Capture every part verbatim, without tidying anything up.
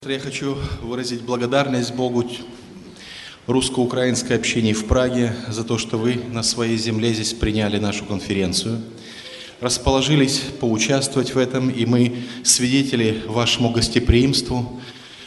Сестры, я хочу выразить благодарность Богу, русско-украинское общение в Праге, за то, что вы на своей земле здесь приняли нашу конференцию, расположились поучаствовать в этом, и мы свидетели вашему гостеприимству,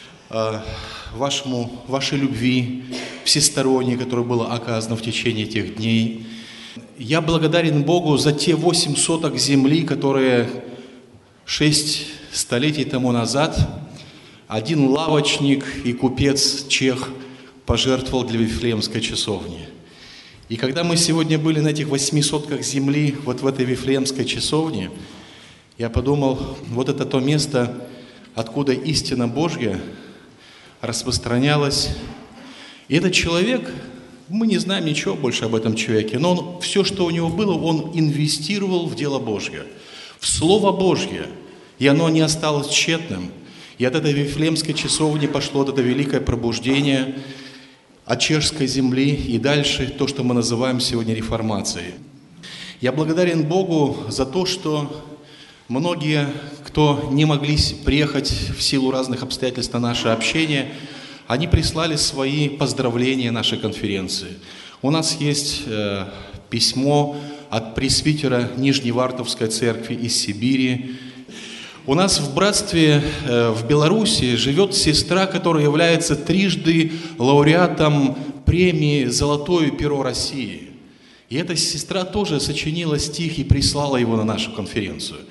вашему, вашей любви всесторонней, которая была оказана в течение этих дней. Я благодарен Богу за те восемь соток земли, которые шесть столетий тому назад один лавочник и купец чех пожертвовал для Вифлеемской часовни. И когда мы сегодня были на этих восьми сотках земли, вот в этой Вифлеемской часовне, я подумал, вот это то место, откуда истина Божья распространялась. И этот человек, мы не знаем ничего больше об этом человеке, но он, все, что у него было, он инвестировал в дело Божье, в Слово Божье, и оно не осталось тщетным. И от этой Вифлеемской часовни пошло вот это великое пробуждение от чешской земли и дальше то, что мы называем сегодня реформацией. Я благодарен Богу за то, что многие, кто не могли приехать в силу разных обстоятельств на наше общение, они прислали свои поздравления нашей конференции. У нас есть э, письмо от пресвитера Нижневартовской церкви из Сибири. У нас в братстве э, в Беларуси живет сестра, которая является трижды лауреатом премии «Золотое перо России». И эта сестра тоже сочинила стих и прислала его на нашу конференцию.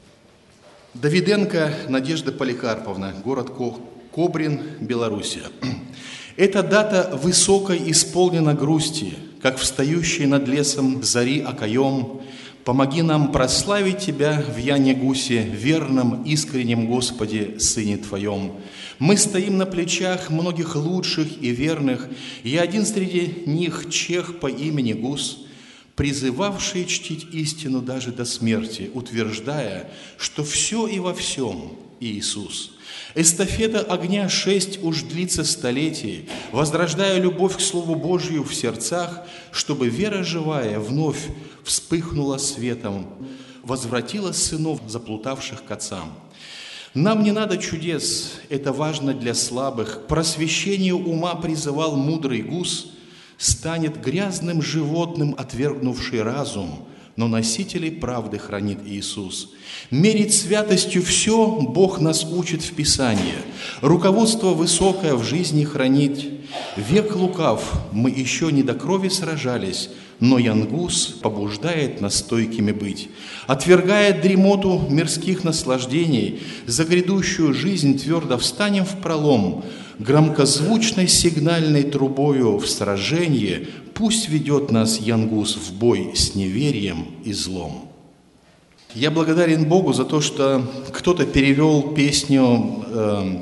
Давиденко Надежда Поликарповна, город Кобрин, Белоруссия. Эта дата высокой исполнена грусти, как встающий над лесом зари окоем. Помоги нам прославить Тебя в Яне Гусе, верном, искреннем Господе, Сыне Твоем. Мы стоим на плечах многих лучших и верных, и один среди них чех по имени Гус, призывавший чтить истину даже до смерти, утверждая, что все и во всем Иисус. Эстафета огня шесть уж длится столетий, возрождая любовь к Слову Божию в сердцах, чтобы вера живая вновь вспыхнула светом, возвратила сынов, заплутавших к отцам. Нам не надо чудес, это важно для слабых. К просвещению ума призывал мудрый Гус, станет грязным животным, отвергнувший разум, но носителей правды хранит Иисус. Мерить святостью все Бог нас учит в Писании. Руководство высокое в жизни хранить. Век лукав, мы еще не до крови сражались, но Янгус побуждает нас стойкими быть. Отвергая дремоту мирских наслаждений, за грядущую жизнь твердо встанем в пролом. Громкозвучной сигнальной трубою в сражении пусть ведет нас Янгус в бой с неверием и злом. Я благодарен Богу за то, что кто-то перевел песню э,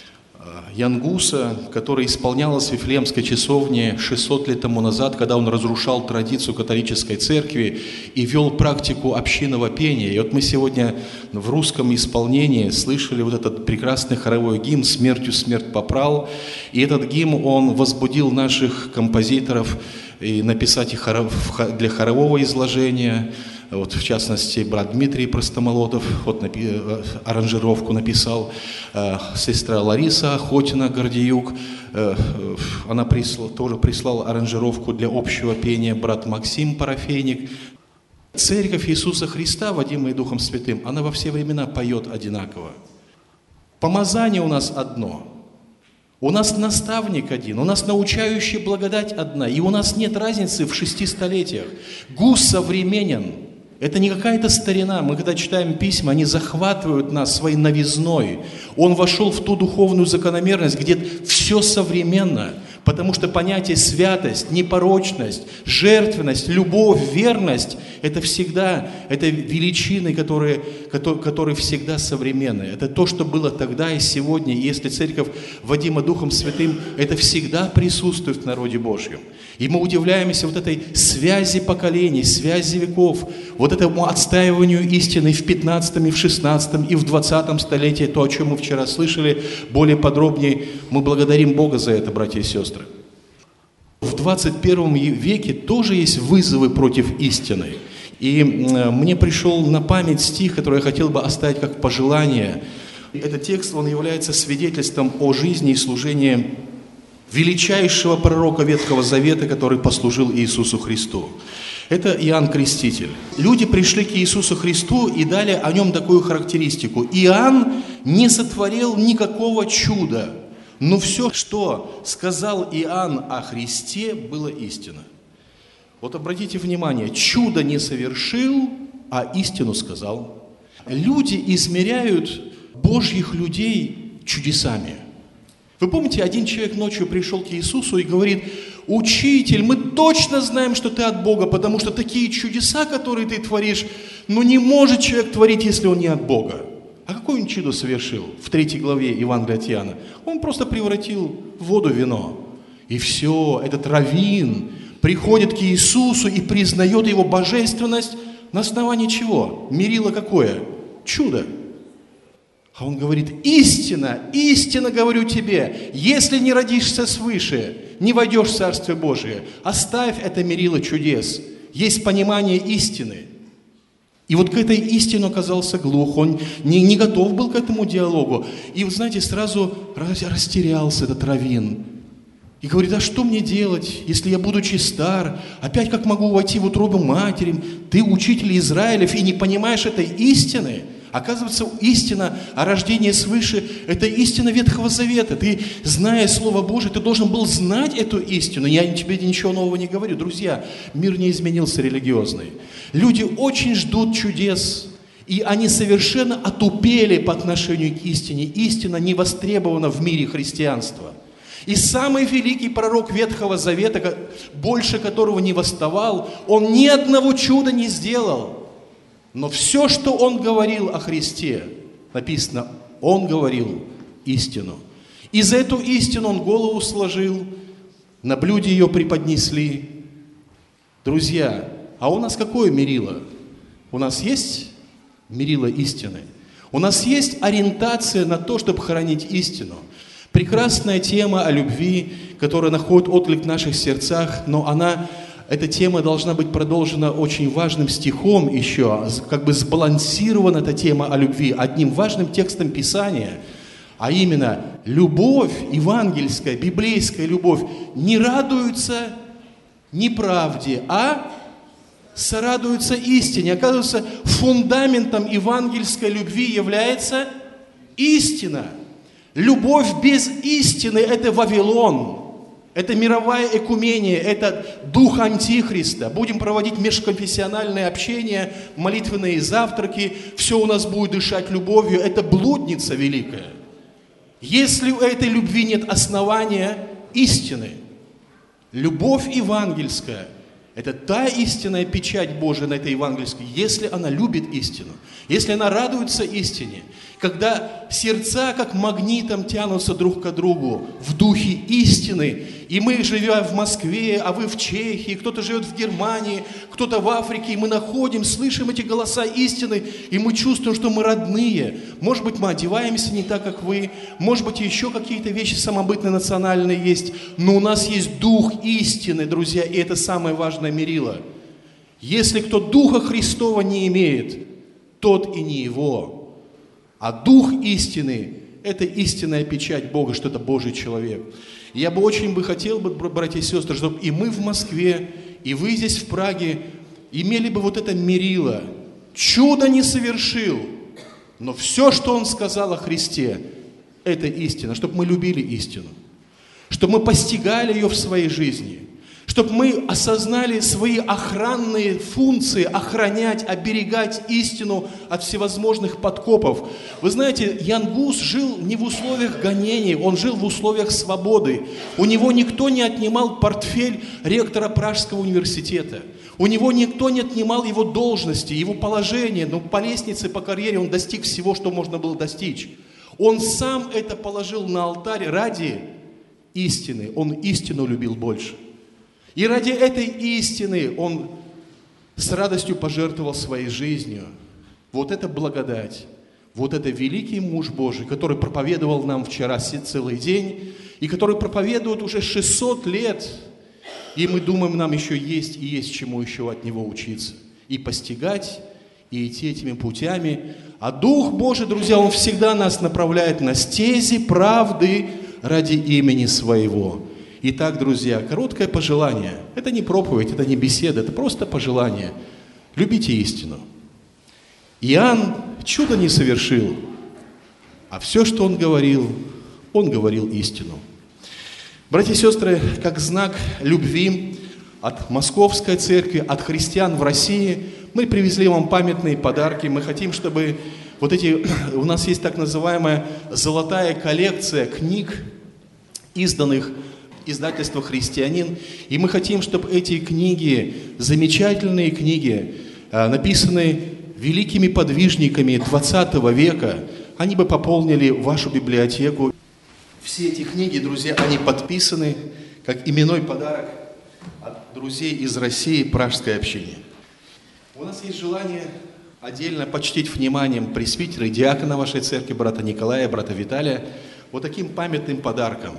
Янгуса, которая исполнялась в Вифлеемской часовне шестьсот лет тому назад, когда он разрушал традицию католической церкви и вел практику общинного пения. И вот мы сегодня в русском исполнении слышали вот этот прекрасный хоровой гимн «Смертью смерть попрал». И этот гимн, он возбудил наших композиторов и написать их для хорового изложения. Вот, в частности, брат Дмитрий Простомолотов вот, напи- аранжировку написал, э, сестра Лариса Охотина Гордеюк, э, она прислала, тоже прислала аранжировку для общего пения, брат Максим Парафейник. Церковь Иисуса Христа, водимая Духом Святым, она во все времена поет одинаково. Помазание у нас одно. У нас наставник один, у нас научающая благодать одна, и у нас нет разницы в шести столетиях. Гус современен. Это не какая-то старина. Мы, когда читаем письма, они захватывают нас своей новизной. Он вошел в ту духовную закономерность, где все современно, потому что понятие святость, непорочность, жертвенность, любовь, верность – это всегда, это величины, которые, которые, которые всегда современны. Это то, что было тогда и сегодня. И если церковь водима Духом Святым, это всегда присутствует в народе Божьем. И мы удивляемся вот этой связи поколений, связи веков, вот этому отстаиванию истины в пятнадцатом, и в шестнадцатом, и в двадцатом столетии, то, о чем мы вчера слышали, более подробнее. Мы благодарим Бога за это, братья и сестры. В двадцать первом веке тоже есть вызовы против истины. И мне пришел на память стих, который я хотел бы оставить как пожелание. Этот текст, он является свидетельством о жизни и служении величайшего пророка Ветхого Завета, который послужил Иисусу Христу. Это Иоанн Креститель. Люди пришли к Иисусу Христу и дали о нем такую характеристику. Иоанн не сотворил никакого чуда, но все, что сказал Иоанн о Христе, было истина. Вот обратите внимание, чудо не совершил, а истину сказал. Люди измеряют Божьих людей чудесами. Вы помните, один человек ночью пришел к Иисусу и говорит: «Учитель, мы точно знаем, что ты от Бога, потому что такие чудеса, которые ты творишь, ну не может человек творить, если он не от Бога». А какое он чудо совершил в третьей главе Евангелия от Иоанна? Он просто превратил воду в вино. И все, этот раввин приходит к Иисусу и признает его божественность на основании чего? Мерило какое? Чудо. А он говорит: истина, истинно говорю тебе, если не родишься свыше, не войдешь в Царствие Божие. Оставь это мерило чудес. Есть понимание истины. И вот к этой истине оказался глух, он не, не готов был к этому диалогу. И, вы знаете, сразу растерялся этот раввин. И говорит: а что мне делать, если я, будучи стар, опять как могу войти в утробу матери? Ты учитель Израилев и не понимаешь этой истины? Оказывается, истина о рождении свыше – это истина Ветхого Завета. Ты, зная Слово Божие, ты должен был знать эту истину. Я тебе ничего нового не говорю. Друзья, мир не изменился религиозный. Люди очень ждут чудес, и они совершенно отупели по отношению к истине. Истина не востребована в мире христианства. И самый великий пророк Ветхого Завета, больше которого не восставал, он ни одного чуда не сделал. Но все, что он говорил о Христе, написано, он говорил истину. И за эту истину он голову сложил, на блюде ее преподнесли. Друзья, а у нас какое мерило? У нас есть мерило истины? У нас есть ориентация на то, чтобы хранить истину. Прекрасная тема о любви, которая находит отклик в наших сердцах, но она... Эта тема должна быть продолжена очень важным стихом еще, как бы сбалансирована эта тема о любви одним важным текстом Писания, а именно любовь евангельская, библейская любовь не радуется неправде, а сорадуется истине. Оказывается, фундаментом евангельской любви является истина. Любовь без истины – это Вавилон. Это мировая экумения, это дух Антихриста. Будем проводить межконфессиональное общение, молитвенные завтраки, все у нас будет дышать любовью. Это блудница великая. Если у этой любви нет основания истины, любовь евангельская – это та истинная печать Божия на этой евангельской, если она любит истину, если она радуется истине, когда сердца как магнитом тянутся друг к другу в духе истины, и мы, живя в Москве, а вы в Чехии, кто-то живет в Германии, кто-то в Африке, и мы находим, слышим эти голоса истины, и мы чувствуем, что мы родные. Может быть, мы одеваемся не так, как вы, может быть, еще какие-то вещи самобытные, национальные есть, но у нас есть дух истины, друзья, и это самое важное мерило. Если кто Духа Христова не имеет, тот и не его. А Дух истины – это истинная печать Бога, что это Божий человек. И я бы очень бы хотел, бы, братья и сестры, чтобы и мы в Москве, и вы здесь в Праге имели бы вот это мерило. Чудо не совершил, но все, что Он сказал о Христе, это истина. Чтобы мы любили истину, чтобы мы постигали ее в своей жизни, чтобы мы осознали свои охранные функции, охранять, оберегать истину от всевозможных подкопов. Вы знаете, Ян Гус жил не в условиях гонений, он жил в условиях свободы. У него никто не отнимал портфель ректора Пражского университета. У него никто не отнимал его должности, его положения, но по лестнице, по карьере он достиг всего, что можно было достичь. Он сам это положил на алтарь ради истины. Он истину любил больше. И ради этой истины он с радостью пожертвовал своей жизнью. Вот это благодать. Вот это великий муж Божий, который проповедовал нам вчера целый день, и который проповедует уже шестьсот лет. И мы думаем, нам еще есть и есть чему еще от него учиться. И постигать, и идти этими путями. А Дух Божий, друзья, Он всегда нас направляет на стези правды ради имени Своего. Итак, друзья, короткое пожелание. Это не проповедь, это не беседа, это просто пожелание. Любите истину. Иоанн чудо не совершил, а все, что он говорил, он говорил истину. Братья и сестры, как знак любви от Московской церкви, от христиан в России, мы привезли вам памятные подарки. Мы хотим, чтобы вот эти, у нас есть так называемая золотая коллекция книг, изданных издательством «Христианин». И мы хотим, чтобы эти книги, замечательные книги, написанные великими подвижниками двадцатого века, они бы пополнили вашу библиотеку. Все эти книги, друзья, они подписаны как именной подарок от друзей из России, Пражской общины. У нас есть желание отдельно почтить вниманием пресвитера и диакона вашей церкви, брата Николая, брата Виталия, вот таким памятным подарком.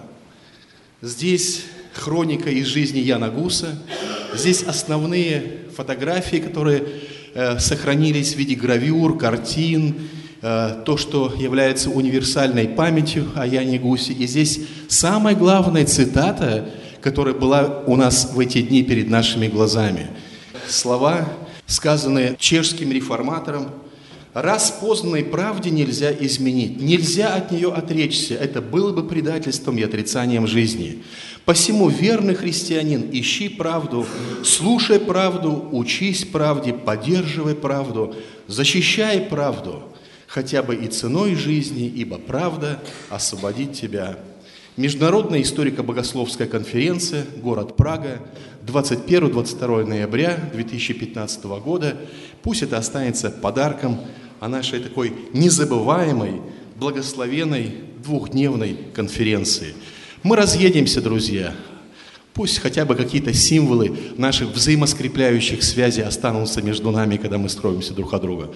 Здесь хроника из жизни Яна Гуса, здесь основные фотографии, которые э, сохранились в виде гравюр, картин, э, то, что является универсальной памятью о Яне Гусе. И здесь самая главная цитата, которая была у нас в эти дни перед нашими глазами. Слова, сказанные чешским реформатором: «Раз познанной правде нельзя изменить, нельзя от нее отречься, это было бы предательством и отрицанием жизни. Посему, верный христианин, ищи правду, слушай правду, учись правде, поддерживай правду, защищай правду, хотя бы и ценой жизни, ибо правда освободит тебя». Международная историко-богословская конференция, город Прага, двадцать первого — двадцать второго ноября две тысячи пятнадцатого года. Пусть это останется подарком о нашей такой незабываемой, благословенной двухдневной конференции. Мы разъедемся, друзья. Пусть хотя бы какие-то символы наших взаимоскрепляющих связей останутся между нами, когда мы строимся друг от друга.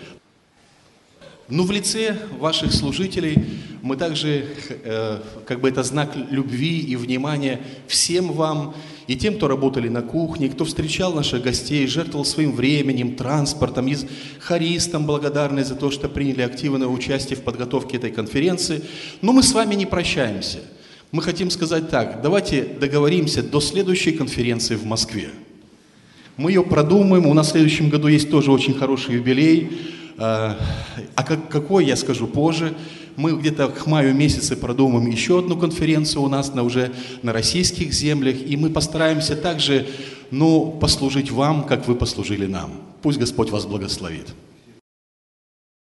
Но в лице ваших служителей мы также, э, как бы это знак любви и внимания всем вам, и тем, кто работали на кухне, кто встречал наших гостей, жертвовал своим временем, транспортом, и хористам благодарны за то, что приняли активное участие в подготовке этой конференции. Но мы с вами не прощаемся. Мы хотим сказать так: давайте договоримся до следующей конференции в Москве. Мы ее продумаем, у нас в следующем году есть тоже очень хороший юбилей. А как, какой, я скажу позже. Мы где-то к маю месяце продумаем еще одну конференцию у нас на, уже на российских землях, и мы постараемся также, ну, послужить вам, как вы послужили нам. Пусть Господь вас благословит.